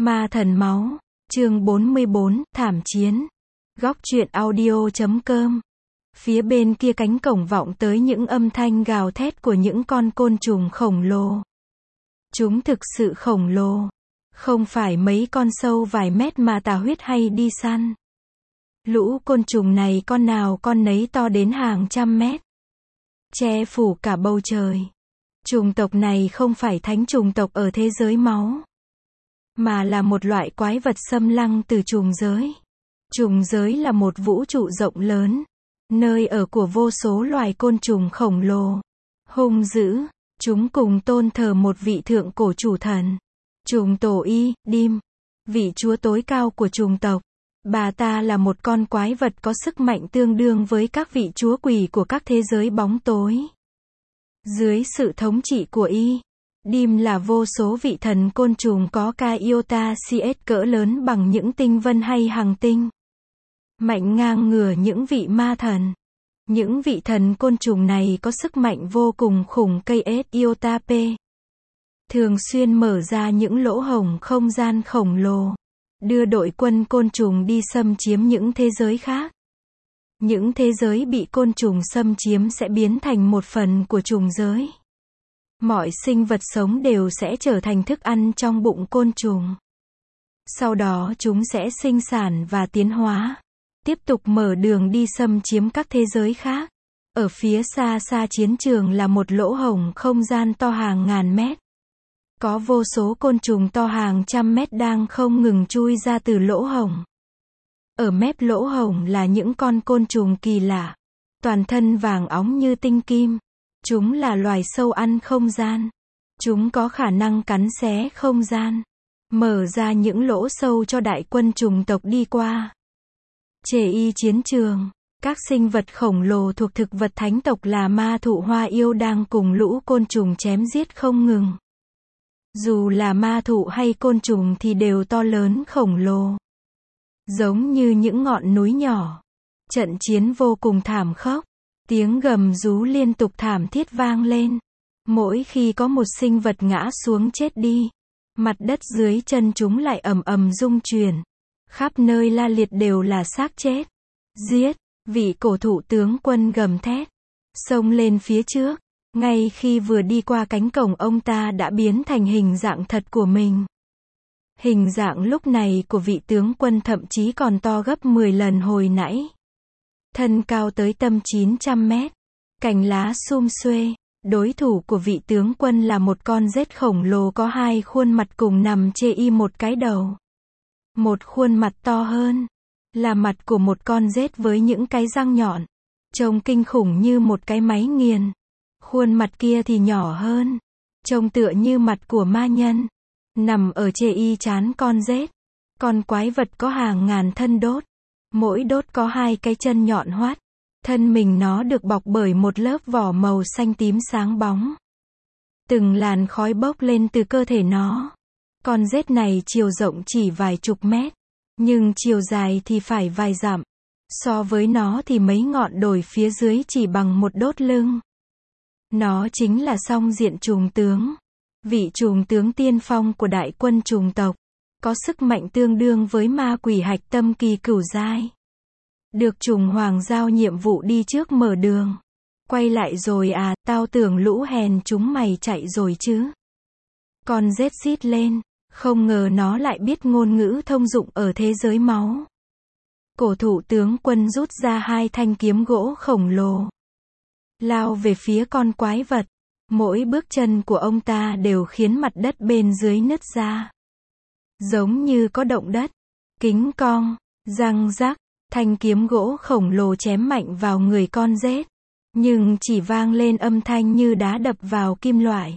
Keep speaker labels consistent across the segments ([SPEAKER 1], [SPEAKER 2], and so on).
[SPEAKER 1] Ma thần máu, chương 44, thảm chiến. Góc truyện audio.com. Phía bên kia cánh cổng vọng tới những âm thanh gào thét của những con côn trùng khổng lồ. Chúng thực sự khổng lồ. Không phải mấy con sâu vài mét mà Tà Huyết hay đi săn. Lũ côn trùng này con nào con nấy to đến hàng trăm mét. Che phủ cả bầu trời. Trùng tộc này không phải thánh trùng tộc ở thế giới máu, mà là một loại quái vật xâm lăng từ trùng giới. Trùng giới là một vũ trụ rộng lớn, nơi ở của vô số loài côn trùng khổng lồ, hung dữ. Chúng cùng tôn thờ một vị thượng cổ chủ thần, trùng tổ Y, Dim, vị chúa tối cao của trùng tộc. Bà ta là một con quái vật có sức mạnh tương đương với các vị chúa quỷ của các thế giới bóng tối. Dưới sự thống trị của Y, Dim là vô số vị thần côn trùng có ca iota CS cỡ lớn bằng những tinh vân hay hành tinh. Mạnh ngang ngửa những vị ma thần. Những vị thần côn trùng này có sức mạnh vô cùng khủng KS iota P. Thường xuyên mở ra những lỗ hổng không gian khổng lồ, đưa đội quân côn trùng đi xâm chiếm những thế giới khác. Những thế giới bị côn trùng xâm chiếm sẽ biến thành một phần của trùng giới. Mọi sinh vật sống đều sẽ trở thành thức ăn trong bụng côn trùng. Sau đó chúng sẽ sinh sản và tiến hóa, tiếp tục mở đường đi xâm chiếm các thế giới khác. Ở phía xa xa chiến trường là một lỗ hổng không gian to hàng ngàn mét. Có vô số côn trùng to hàng trăm mét đang không ngừng chui ra từ lỗ hổng. Ở mép lỗ hổng là những con côn trùng kỳ lạ, toàn thân vàng óng như tinh kim. Chúng là loài sâu ăn không gian. Chúng có khả năng cắn xé không gian, mở ra những lỗ sâu cho đại quân trùng tộc đi qua. Y chiến trường, các sinh vật khổng lồ thuộc thực vật thánh tộc là ma thụ hoa yêu đang cùng lũ côn trùng chém giết không ngừng. Dù là ma thụ hay côn trùng thì đều to lớn khổng lồ, giống như những ngọn núi nhỏ. Trận chiến vô cùng thảm khốc. Tiếng gầm rú liên tục thảm thiết vang lên. Mỗi khi có một sinh vật ngã xuống chết đi, mặt đất dưới chân chúng lại ầm ầm rung chuyển. Khắp nơi la liệt đều là xác chết. Giết! Vị cổ thụ tướng quân gầm thét, xông lên phía trước. Ngay khi vừa đi qua cánh cổng, ông ta đã biến thành hình dạng thật của mình. Hình dạng lúc này của vị tướng quân thậm chí còn to gấp 10 lần hồi nãy. Thân cao tới tầm 900 mét, cành lá sum xuê. Đối thủ của vị tướng quân là một con rết khổng lồ có hai khuôn mặt cùng nằm chê y một cái đầu. Một khuôn mặt to hơn, là mặt của một con rết với những cái răng nhọn, trông kinh khủng như một cái máy nghiền. Khuôn mặt kia thì nhỏ hơn, trông tựa như mặt của ma nhân, nằm ở chê y trán con rết. Con quái vật có hàng ngàn thân đốt. Mỗi đốt có hai cái chân nhọn hoắt. Thân mình nó được bọc bởi một lớp vỏ màu xanh tím sáng bóng. Từng làn khói bốc lên từ cơ thể nó. Con rết này chiều rộng chỉ vài chục mét, nhưng chiều dài thì phải vài dặm. So với nó thì mấy ngọn đồi phía dưới chỉ bằng một đốt lưng. Nó chính là Song Diện Trùng Tướng, vị trùng tướng tiên phong của đại quân trùng tộc. Có sức mạnh tương đương với ma quỷ hạch tâm kỳ cửu giai. Được trùng hoàng giao nhiệm vụ đi trước mở đường. Quay lại rồi à, tao tưởng lũ hèn chúng mày chạy rồi chứ. Con rết rít lên, không ngờ nó lại biết ngôn ngữ thông dụng ở thế giới máu. Cổ thụ tướng quân rút ra hai thanh kiếm gỗ khổng lồ, lao về phía con quái vật. Mỗi bước chân của ông ta đều khiến mặt đất bên dưới nứt ra, giống như có động đất. Kính cong, răng rắc, thanh kiếm gỗ khổng lồ chém mạnh vào người con rết, nhưng chỉ vang lên âm thanh như đá đập vào kim loại.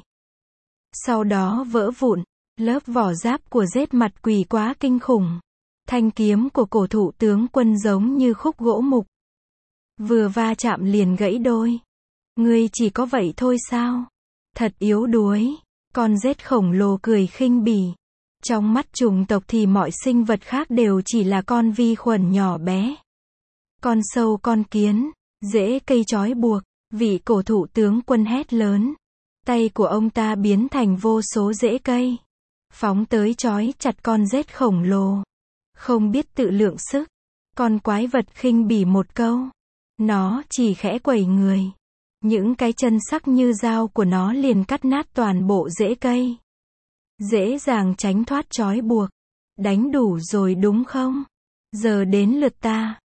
[SPEAKER 1] Sau đó vỡ vụn. Lớp vỏ giáp của rết mặt quỷ quá kinh khủng. Thanh kiếm của cổ thụ tướng quân giống như khúc gỗ mục, vừa va chạm liền gãy đôi. Ngươi chỉ có vậy thôi sao? Thật yếu đuối. Con rết khổng lồ cười khinh bỉ. Trong mắt trùng tộc thì mọi sinh vật khác đều chỉ là con vi khuẩn nhỏ bé. Con sâu con kiến, rễ cây trói buộc. Vị cổ thụ tướng quân hét lớn. Tay của ông ta biến thành vô số rễ cây, phóng tới trói chặt con rết khổng lồ. Không biết tự lượng sức, con quái vật khinh bỉ một câu. Nó chỉ khẽ quẩy người. Những cái chân sắc như dao của nó liền cắt nát toàn bộ rễ cây. Dễ dàng tránh thoát trói buộc. Đánh đủ rồi đúng không? Giờ đến lượt ta.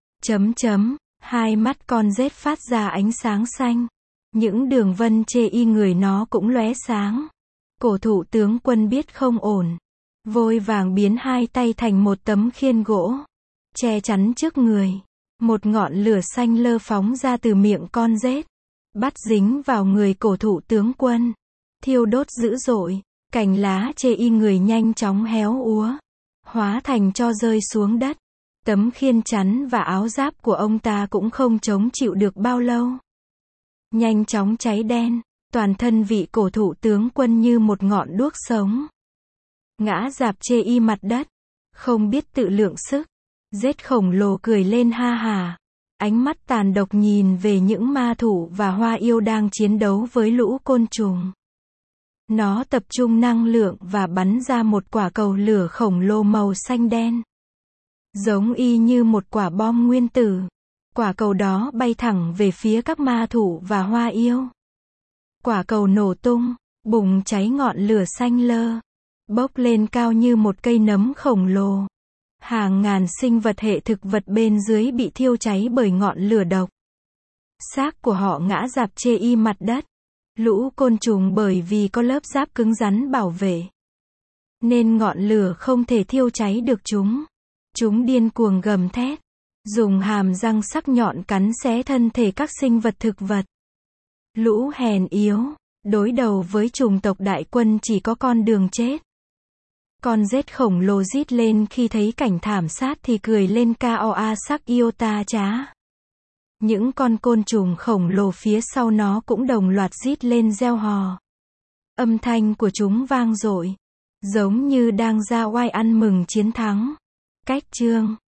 [SPEAKER 1] Hai mắt con rết phát ra ánh sáng xanh. Những đường vân chê y người nó cũng lóe sáng. Cổ thụ tướng quân biết không ổn. Vội vàng biến hai tay thành một tấm khiên gỗ. Che chắn trước người. Một ngọn lửa xanh lơ phóng ra từ miệng con rết. Bắt dính vào người cổ thụ tướng quân. Thiêu đốt dữ dội. Cành lá chê y người nhanh chóng héo úa. Hóa thành tro rơi xuống đất. Tấm khiên chắn và áo giáp của ông ta cũng không chống chịu được bao lâu. Nhanh chóng cháy đen. Toàn thân vị cổ thụ tướng quân như một ngọn đuốc sống. Ngã rạp chê y mặt đất. Không biết tự lượng sức. Rết khổng lồ cười lên ha hà. Ánh mắt tàn độc nhìn về những ma thủ và hoa yêu đang chiến đấu với lũ côn trùng. Nó tập trung năng lượng và bắn ra một quả cầu lửa khổng lồ màu xanh đen. Giống y như một quả bom nguyên tử. Quả cầu đó bay thẳng về phía các ma thủ và hoa yêu. Quả cầu nổ tung, bùng cháy ngọn lửa xanh lơ. Bốc lên cao như một cây nấm khổng lồ. Hàng ngàn sinh vật hệ thực vật bên dưới bị thiêu cháy bởi ngọn lửa độc. Xác của họ ngã rạp chê y mặt đất. Lũ côn trùng bởi vì có lớp giáp cứng rắn bảo vệ, nên ngọn lửa không thể thiêu cháy được chúng. Chúng điên cuồng gầm thét, dùng hàm răng sắc nhọn cắn xé thân thể các sinh vật thực vật. Lũ hèn yếu, đối đầu với chủng tộc đại quân chỉ có con đường chết. Con rết khổng lồ rít lên khi thấy cảnh thảm sát thì cười lên Koa sắc iota trá. Những con côn trùng khổng lồ phía sau nó cũng đồng loạt rít lên reo hò. Âm thanh của chúng vang dội, giống như đang ra oai ăn mừng chiến thắng. Cách chương